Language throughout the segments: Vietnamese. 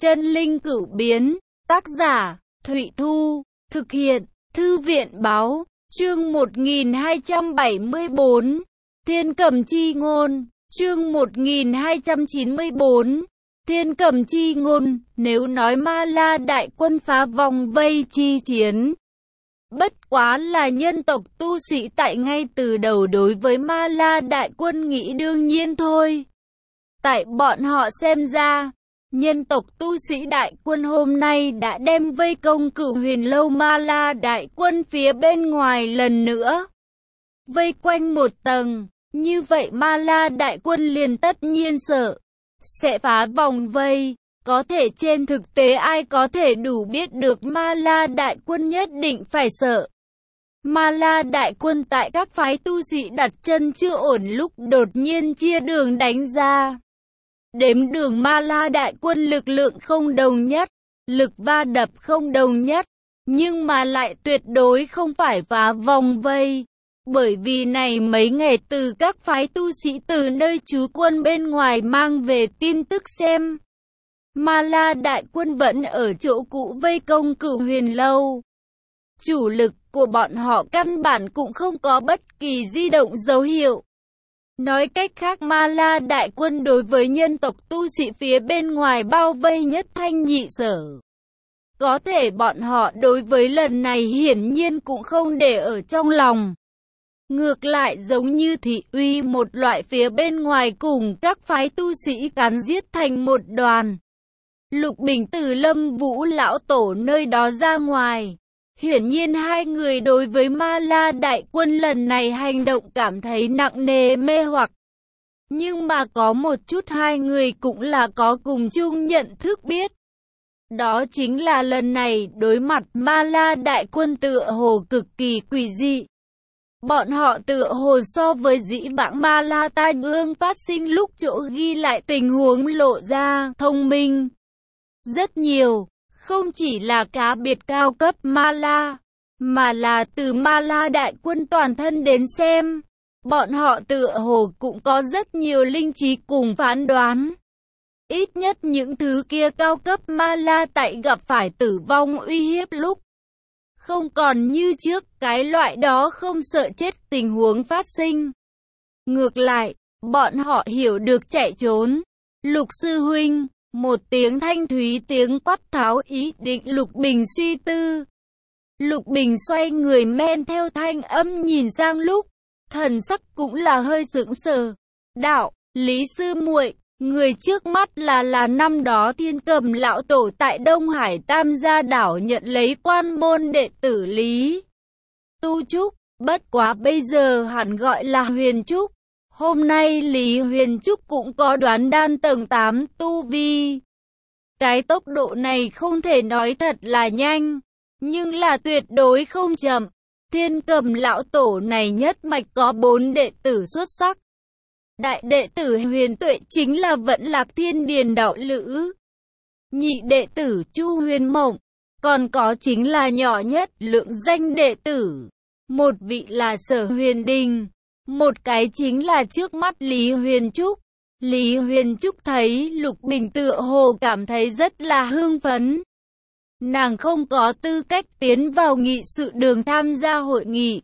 Chân linh cửu biến, tác giả, Thụy Thu, thực hiện, Thư viện báo, chương 1274, Thiên Cầm Chi Ngôn, chương 1294, Thiên Cầm Chi Ngôn, nếu nói Ma La đại quân phá vòng vây chi chiến, bất quá là nhân tộc tu sĩ tại ngay từ đầu đối với Ma La đại quân nghĩ đương nhiên thôi. Tại bọn họ xem ra, nhân tộc tu sĩ đại quân hôm nay đã đem vây công Cửu Huyền Lâu Ma La đại quân phía bên ngoài lần nữa. Vây quanh một tầng, như vậy Ma La đại quân liền tất nhiên sợ sẽ phá vòng vây. Có thể trên thực tế ai có thể đủ biết được Ma La đại quân nhất định phải sợ. Ma La đại quân tại các phái tu sĩ đặt chân chưa ổn lúc đột nhiên chia đường đánh ra. Đếm đường Ma La đại quân lực lượng không đồng nhất, lực va đập không đồng nhất, nhưng mà lại tuyệt đối không phải phá vòng vây. Bởi vì này mấy ngày từ các phái tu sĩ từ nơi trú quân bên ngoài mang về tin tức xem. Ma La đại quân vẫn ở chỗ cũ vây công Cửu Huyền Lâu. Chủ lực của bọn họ căn bản cũng không có bất kỳ di động dấu hiệu. Nói cách khác Ma La đại quân đối với nhân tộc tu sĩ phía bên ngoài bao vây nhất thanh nhị sở. Có thể bọn họ đối với lần này hiển nhiên cũng không để ở trong lòng. Ngược lại giống như thị uy một loại phía bên ngoài cùng các phái tu sĩ cắn giết thành một đoàn. Lục Bình từ Lâm Vũ lão tổ nơi đó ra ngoài. Hiển nhiên hai người đối với Ma La đại quân lần này hành động cảm thấy nặng nề mê hoặc. Nhưng mà có một chút hai người cũng là có cùng chung nhận thức biết. Đó chính là lần này đối mặt Ma La đại quân tựa hồ cực kỳ quỷ dị. Bọn họ tựa hồ so với dĩ vãng Ma La tai ương phát sinh lúc chỗ ghi lại tình huống lộ ra thông minh rất nhiều. Không chỉ là cá biệt cao cấp Ma La, mà là từ Ma La đại quân toàn thân đến xem. Bọn họ tựa hồ cũng có rất nhiều linh trí cùng phán đoán. Ít nhất những thứ kia cao cấp Ma La tại gặp phải tử vong uy hiếp lúc. Không còn như trước cái loại đó không sợ chết tình huống phát sinh. Ngược lại, bọn họ hiểu được chạy trốn. Lục sư huynh. Một tiếng thanh thúy tiếng quát tháo ý định Lục Bình suy tư. Lục Bình xoay người men theo thanh âm nhìn sang lúc, thần sắc cũng là hơi sững sờ. Đạo, Lý sư muội, người trước mắt là năm đó Thiên Cầm lão tổ tại Đông Hải Tam Gia đảo nhận lấy quan môn đệ tử Lý Tu Trúc, bất quá bây giờ hẳn gọi là Huyền Trúc. Hôm nay Lý Huyền Trúc cũng có đoán đan tầng 8 tu vi. Cái tốc độ này không thể nói thật là nhanh, nhưng là tuyệt đối không chậm. Thiên Cầm lão tổ này nhất mạch có 4 đệ tử xuất sắc. Đại đệ tử Huyền Tuệ chính là Vẫn Lạc Thiên Điền đạo lữ. Nhị đệ tử Chu Huyền Mộng, còn có chính là nhỏ nhất lượng danh đệ tử. Một vị là Sở Huyền Đình. Một cái chính là trước mắt Lý Huyền Trúc. Lý Huyền Trúc thấy Lục Bình tựa hồ cảm thấy rất là hưng phấn. Nàng không có tư cách tiến vào nghị sự đường tham gia hội nghị.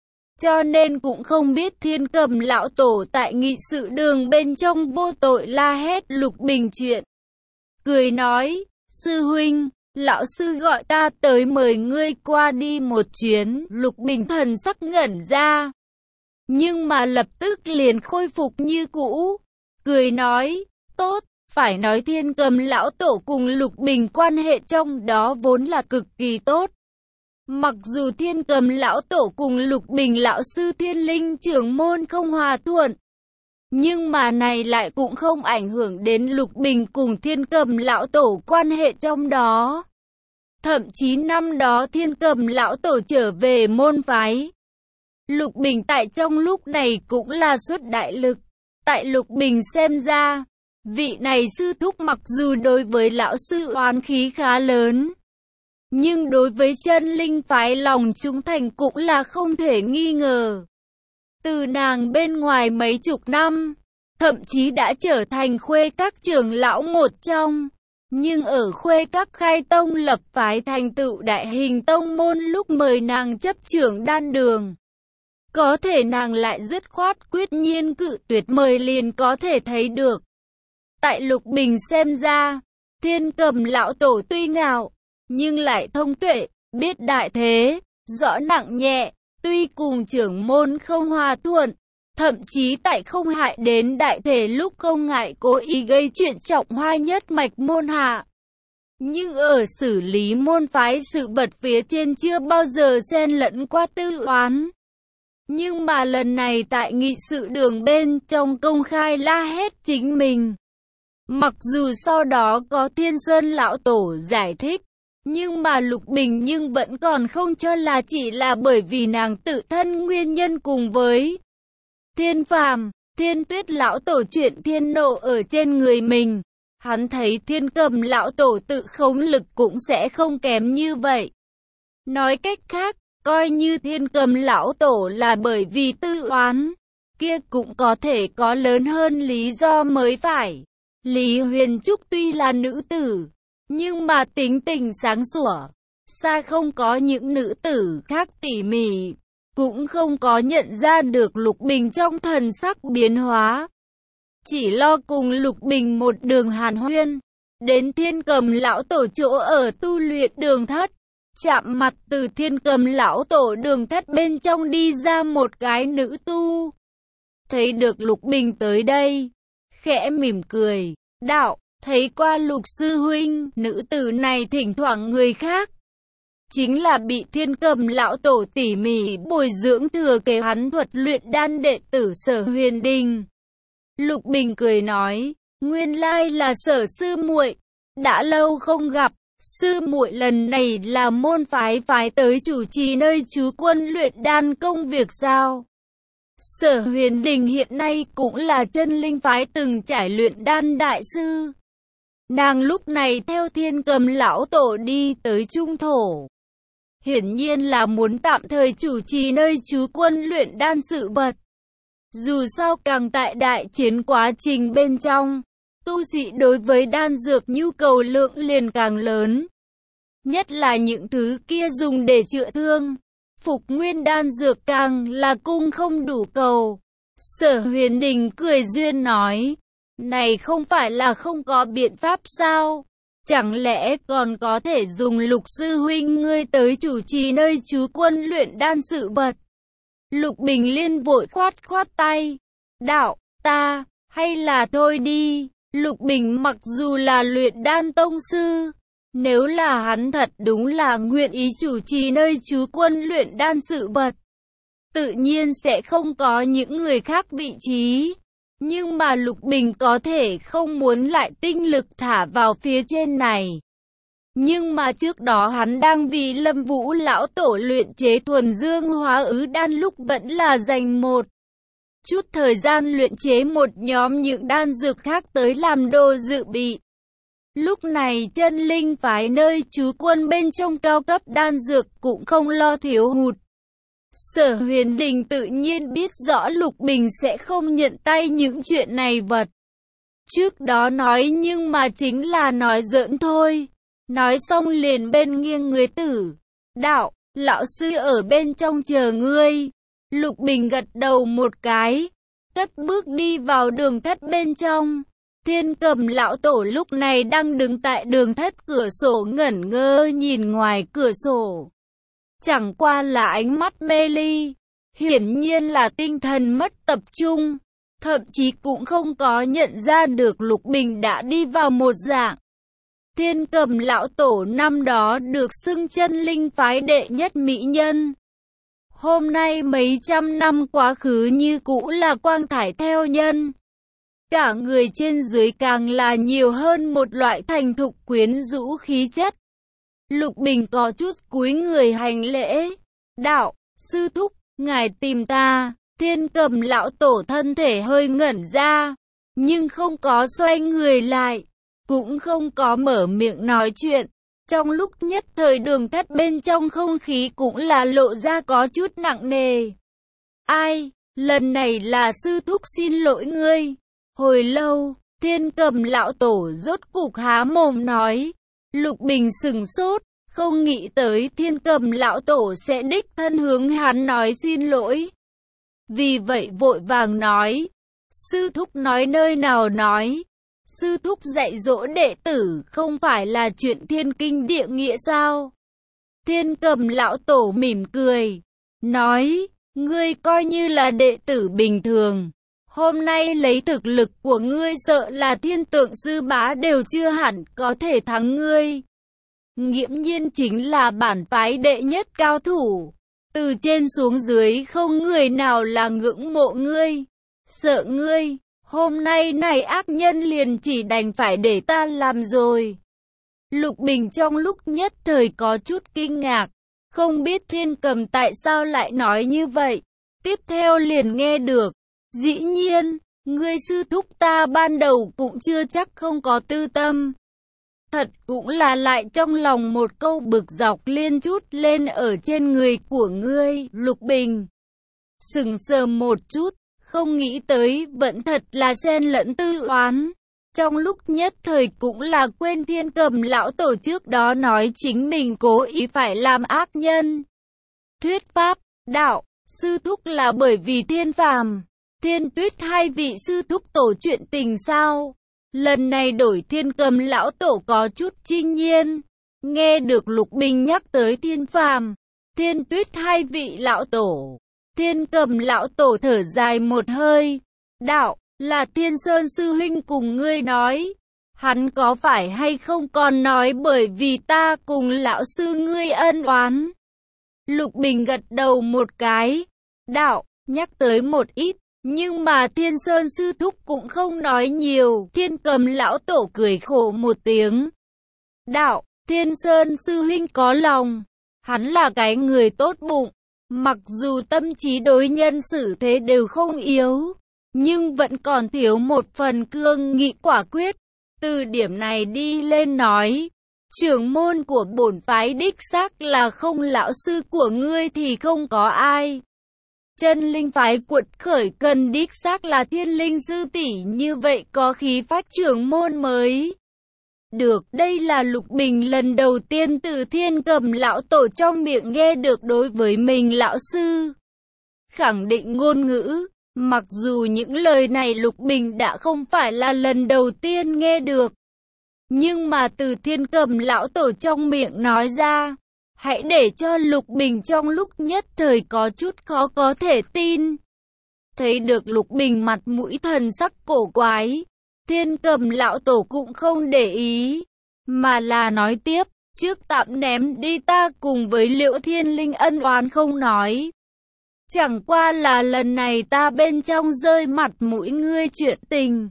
Cho nên cũng không biết Thiên Cầm lão tổ tại nghị sự đường bên trong vô tội la hét Lục Bình chuyện. Cười nói, sư huynh, lão sư gọi ta tới mời ngươi qua đi một chuyến. Lục Bình thần sắc ngẩn ra. Nhưng mà lập tức liền khôi phục như cũ. Cười nói, tốt, phải nói Thiên Cầm lão tổ cùng Lục Bình quan hệ trong đó vốn là cực kỳ tốt. Mặc dù Thiên Cầm lão tổ cùng Lục Bình lão sư Thiên Linh trưởng môn không hòa thuận, nhưng mà này lại cũng không ảnh hưởng đến Lục Bình cùng Thiên Cầm lão tổ quan hệ trong đó. Thậm chí năm đó Thiên Cầm lão tổ trở về môn phái, Lục Bình tại trong lúc này cũng là xuất đại lực. Tại Lục Bình xem ra, vị này sư thúc mặc dù đối với lão sư oán khí khá lớn, nhưng đối với chân linh phái lòng trung thành cũng là không thể nghi ngờ. Từ nàng bên ngoài mấy chục năm, thậm chí đã trở thành khuê các trưởng lão một trong. Nhưng ở Khuê Các khai tông lập phái thành tựu đại hình tông môn lúc mời nàng chấp trưởng đan đường. Có thể nàng lại dứt khoát quyết nhiên cự tuyệt mời liền có thể thấy được. Tại Lục Bình xem ra, Thiên Cầm lão tổ tuy ngạo, nhưng lại thông tuệ, biết đại thế, rõ nặng nhẹ, tuy cùng trưởng môn không hòa thuận, thậm chí tại không hại đến đại thể lúc không ngại cố ý gây chuyện trọng hoa nhất mạch môn hạ. Nhưng ở xử lý môn phái sự vật phía trên chưa bao giờ xen lẫn qua tư oán. Nhưng mà lần này tại nghị sự đường bên trong công khai la hét chính mình. Mặc dù sau đó có Thiên Sơn lão tổ giải thích, nhưng mà Lục Bình nhưng vẫn còn không cho là chỉ là bởi vì nàng tự thân nguyên nhân cùng với Thiên Phàm, Thiên Tuyết lão tổ chuyện thiên nộ ở trên người mình. Hắn thấy Thiên Cầm lão tổ tự khống lực cũng sẽ không kém như vậy. Nói cách khác, coi như Thiên Cầm lão tổ là bởi vì tư oán, kia cũng có thể có lớn hơn lý do mới phải. Lý Huyền Trúc tuy là nữ tử, nhưng mà tính tình sáng sủa, xa không có những nữ tử khác tỉ mỉ, cũng không có nhận ra được Lục Bình trong thần sắc biến hóa. Chỉ lo cùng Lục Bình một đường hàn huyên, đến Thiên Cầm lão tổ chỗ ở tu luyện đường thất, chạm mặt từ Thiên Cầm lão tổ đường thất bên trong đi ra một cái nữ tu. Thấy được Lục Bình tới đây, khẽ mỉm cười, đạo, thấy qua Lục sư huynh, nữ tử này thỉnh thoảng người khác. Chính là bị Thiên Cầm lão tổ tỉ mỉ bồi dưỡng thừa kế hắn thuật luyện đan đệ tử Sở Huyền Đình. Lục Bình cười nói, nguyên lai là Sở sư muội, đã lâu không gặp, sư muội lần này là môn phái phái tới chủ trì nơi trú quân luyện đan công việc sao? Sở Huyền Đình hiện nay cũng là chân linh phái từng trải luyện đan đại sư. Nàng lúc này theo Thiên Cầm lão tổ đi tới Trung Thổ. Hiển nhiên là muốn tạm thời chủ trì nơi trú quân luyện đan sự vật. Dù sao càng tại đại chiến quá trình bên trong, tu sĩ đối với đan dược nhu cầu lượng liền càng lớn. Nhất là những thứ kia dùng để chữa thương, phục nguyên đan dược càng là cung không đủ cầu. Sở Huyền Đình cười duyên nói, này không phải là không có biện pháp sao? Chẳng lẽ còn có thể dùng Lục sư huynh ngươi tới chủ trì nơi trú quân luyện đan sự vật? Lục Bình Liên vội khoát khoát tay, đạo, ta, hay là thôi đi. Lục Bình mặc dù là luyện đan tông sư, nếu là hắn thật đúng là nguyện ý chủ trì nơi trú quân luyện đan sự vật, tự nhiên sẽ không có những người khác vị trí. Nhưng mà Lục Bình có thể không muốn lại tinh lực thả vào phía trên này. Nhưng mà trước đó hắn đang vì Lâm Vũ lão tổ luyện chế thuần dương hóa ứ đan lúc vẫn là dành một chút thời gian luyện chế một nhóm những đan dược khác tới làm đồ dự bị. Lúc này chân linh phái nơi trú quân bên trong cao cấp đan dược cũng không lo thiếu hụt. Sở Huyền Đình tự nhiên biết rõ Lục Bình sẽ không nhận tay những chuyện này vật. Trước đó nói nhưng mà chính là nói giỡn thôi. Nói xong liền bên nghiêng người tử. Đạo, lão sư ở bên trong chờ ngươi. Lục Bình gật đầu một cái, cất bước đi vào đường thất bên trong. Thiên Cầm lão tổ lúc này đang đứng tại đường thất cửa sổ ngẩn ngơ nhìn ngoài cửa sổ. Chẳng qua là ánh mắt mê ly, hiển nhiên là tinh thần mất tập trung, thậm chí cũng không có nhận ra được Lục Bình đã đi vào một dạng. Thiên Cầm lão tổ năm đó được xưng chân linh phái đệ nhất mỹ nhân. Hôm nay mấy trăm năm quá khứ như cũ là quang thải theo nhân. Cả người trên dưới càng là nhiều hơn một loại thành thục quyến rũ khí chất. Lục Bình có chút cúi người hành lễ. Đạo, sư thúc, ngài tìm ta. Thiên Cầm lão tổ thân thể hơi ngẩn ra, nhưng không có xoay người lại, cũng không có mở miệng nói chuyện. Trong lúc nhất thời đường thất bên trong không khí cũng là lộ ra có chút nặng nề. Ai, lần này là sư thúc xin lỗi ngươi. Hồi lâu, Thiên Cầm lão tổ rốt cục há mồm nói. Lục Bình sững sốt, không nghĩ tới Thiên Cầm lão tổ sẽ đích thân hướng hắn nói xin lỗi. Vì vậy vội vàng nói, sư thúc nói nơi nào nói. Sư thúc dạy dỗ đệ tử không phải là chuyện thiên kinh địa nghĩa sao? Thiên Cầm lão tổ mỉm cười, nói, ngươi coi như là đệ tử bình thường. Hôm nay lấy thực lực của ngươi sợ là thiên tượng sư bá đều chưa hẳn có thể thắng ngươi. Nghiễm nhiên chính là bản phái đệ nhất cao thủ. Từ trên xuống dưới không người nào là ngưỡng mộ ngươi. Sợ ngươi, hôm nay này ác nhân liền chỉ đành phải để ta làm rồi. Lục Bình trong lúc nhất thời có chút kinh ngạc, không biết Thiên Cầm tại sao lại nói như vậy. Tiếp theo liền nghe được, dĩ nhiên, ngươi sư thúc ta ban đầu cũng chưa chắc không có tư tâm. Thật cũng là lại trong lòng một câu bực dọc liên chút lên ở trên người của ngươi. Lục Bình sững sờ một chút, không nghĩ tới vẫn thật là xen lẫn tư oán. Trong lúc nhất thời cũng là quên Thiên Cầm lão tổ trước đó nói chính mình cố ý phải làm ác nhân. Thuyết pháp, đạo, sư thúc là bởi vì Thiên Phàm, Thiên Tuyết hai vị sư thúc tổ chuyện tình sao? Lần này đổi Thiên Cầm lão tổ có chút chinh nhiên. Nghe được Lục Bình nhắc tới Thiên Phàm, Thiên Tuyết hai vị lão tổ, Thiên Cầm lão tổ thở dài một hơi. Đạo, là Thiên Sơn sư huynh cùng ngươi nói. Hắn có phải hay không còn nói bởi vì ta cùng lão sư ngươi ân oán? Lục Bình gật đầu một cái. Đạo, nhắc tới một ít. Nhưng mà Thiên Sơn sư thúc cũng không nói nhiều. Thiên Cầm lão tổ cười khổ một tiếng. Đạo, Thiên Sơn sư huynh có lòng. Hắn là cái người tốt bụng. Mặc dù tâm trí đối nhân xử thế đều không yếu, nhưng vẫn còn thiếu một phần cương nghị quả quyết. Từ điểm này đi lên nói, trưởng môn của bổn phái đích xác là không lão sư của ngươi thì không có ai. Chân linh phái cuột khởi cần đích xác là Thiên Linh sư tỷ, như vậy có khí phách trưởng môn mới được. Đây là Lục Bình lần đầu tiên từ Thiên Cầm lão tổ trong miệng nghe được đối với mình lão sư khẳng định ngôn ngữ. Mặc dù những lời này Lục Bình đã không phải là lần đầu tiên nghe được, nhưng mà từ Thiên Cầm lão tổ trong miệng nói ra, hãy để cho Lục Bình trong lúc nhất thời có chút khó có thể tin. Thấy được Lục Bình mặt mũi thần sắc cổ quái, Thiên Cầm lão tổ cũng không để ý, mà là nói tiếp, trước tạm ném đi, ta cùng với Liễu Thiên Linh ân oán không nói. Chẳng qua là lần này ta bên trong rơi mặt mũi ngươi chuyện tình.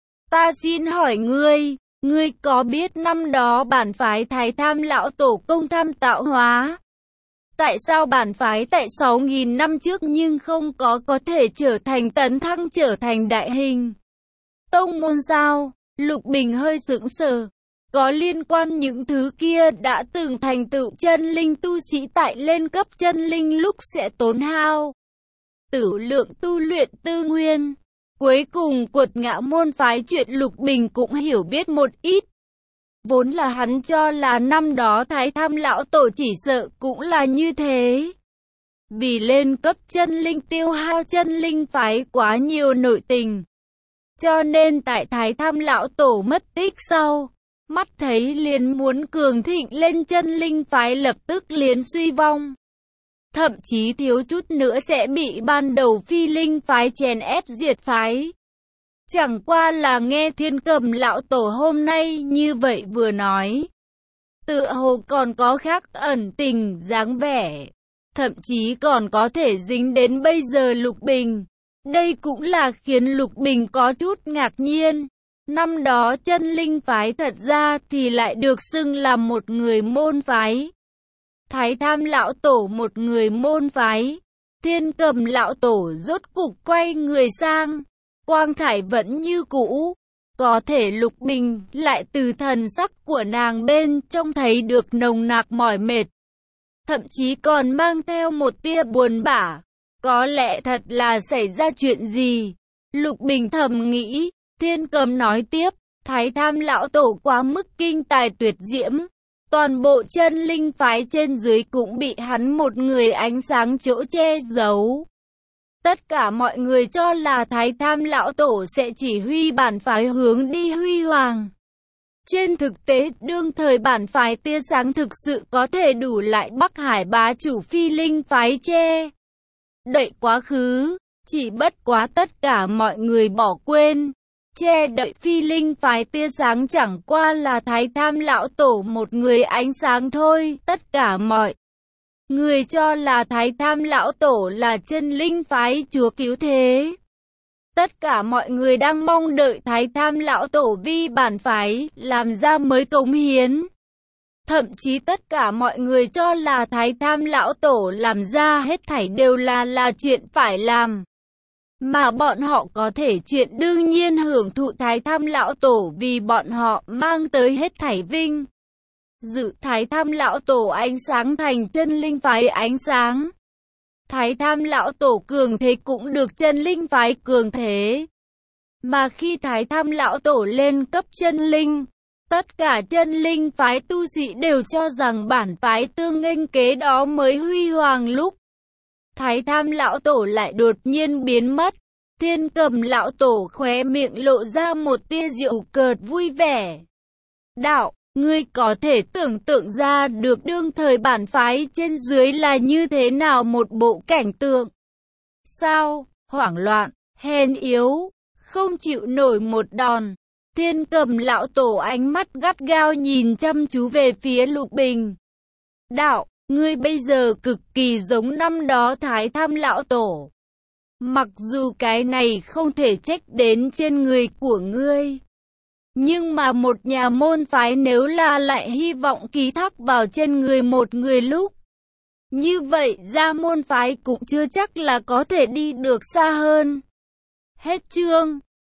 Ta xin hỏi ngươi có biết năm đó bản phái Thái Tham lão tổ công tham tạo hóa? Tại sao bản phái tại 6.000 năm trước nhưng không có thể trở thành tấn thăng trở thành đại hình tông môn sao? Lục Bình hơi sững sờ. Có liên quan những thứ kia đã từng thành tựu chân linh tu sĩ tại lên cấp chân linh lúc sẽ tốn hao tử lượng tu luyện tư nguyên. Cuối cùng quật ngã môn phái chuyện Lục Bình cũng hiểu biết một ít. Vốn là hắn cho là năm đó Thái Tham lão tổ chỉ sợ cũng là như thế. Vì lên cấp chân linh tiêu hao chân linh phái quá nhiều nội tình, cho nên tại Thái Tham lão tổ mất tích sau, mắt thấy liền muốn cường thịnh lên chân linh phái lập tức liền suy vong. Thậm chí thiếu chút nữa sẽ bị ban đầu phi linh phái chèn ép diệt phái. Chẳng qua là nghe Thiên Cầm lão tổ hôm nay như vậy vừa nói, tựa hồ còn có khác ẩn tình dáng vẻ, thậm chí còn có thể dính đến bây giờ Lục Bình. Đây cũng là khiến Lục Bình có chút ngạc nhiên. Năm đó chân linh phái thật ra thì lại được xưng là một người môn phái. Thái Tham lão tổ một người môn phái. Thiên Cầm lão tổ rốt cục quay người sang. Quang thải vẫn như cũ. Có thể Lục Bình lại từ thần sắc của nàng bên trong thấy được nồng nặc mỏi mệt. Thậm chí còn mang theo một tia buồn bã. Có lẽ thật là xảy ra chuyện gì? Lục Bình thầm nghĩ. Thiên Cầm nói tiếp, Thái Tham lão tổ quá mức kinh tài tuyệt diễm. Toàn bộ chân linh phái trên dưới cũng bị hắn một người ánh sáng chỗ che giấu. Tất cả mọi người cho là Thái Tham lão tổ sẽ chỉ huy bản phái hướng đi huy hoàng. Trên thực tế, đương thời bản phái tia sáng thực sự có thể đủ lại Bắc Hải bá chủ phi linh phái che đậy quá khứ, chỉ bất quá tất cả mọi người bỏ quên. Che đậy phi linh phái tia sáng chẳng qua là Thái Tham lão tổ một người ánh sáng thôi, tất cả mọi người cho là Thái Tham lão tổ là chân linh phái chúa cứu thế. Tất cả mọi người đang mong đợi Thái Tham lão tổ vi bản phái làm ra mới cống hiến. Thậm chí tất cả mọi người cho là Thái Tham lão tổ làm ra hết thảy đều là chuyện phải làm. Mà bọn họ có thể chuyện đương nhiên hưởng thụ Thái Tham lão tổ vì bọn họ mang tới hết thảy vinh dự. Thái Tham lão tổ ánh sáng thành chân linh phái ánh sáng. Thái Tham lão tổ cường thế cũng được chân linh phái cường thế. Mà khi Thái Tham lão tổ lên cấp chân linh, tất cả chân linh phái tu sĩ đều cho rằng bản phái tương nghênh kế đó mới huy hoàng lúc Thái Tham lão tổ lại đột nhiên biến mất. Thiên Cầm lão tổ khóe miệng lộ ra một tia giễu cợt vui vẻ. Đạo, ngươi có thể tưởng tượng ra được đương thời bản phái trên dưới là như thế nào một bộ cảnh tượng? Sao? Hoảng loạn, hèn yếu, không chịu nổi một đòn. Thiên Cầm lão tổ ánh mắt gắt gao nhìn chăm chú về phía Lục Bình. Đạo, ngươi bây giờ cực kỳ giống năm đó Thái Tham lão tổ. Mặc dù cái này không thể trách đến trên người của ngươi, nhưng mà một nhà môn phái nếu là lại hy vọng ký thác vào trên người một người lúc như vậy, ra môn phái cũng chưa chắc là có thể đi được xa hơn. Hết chương.